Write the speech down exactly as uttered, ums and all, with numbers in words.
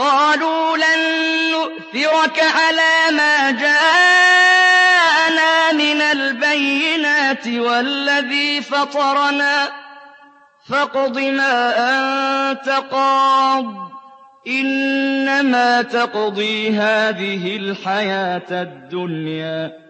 قَالُوا لَن نُّؤْثِرَكَ عَلَىٰ مَا جَاءَنَا مِنَ الْبَيِّنَاتِ وَالَّذِي فَطَرَنَا فَاقْضِ مَا أَنتَ قَاضٍ ۖ إِنَّمَا تَقْضِي هَٰذِهِ الْحَيَاةَ الدُّنْيَا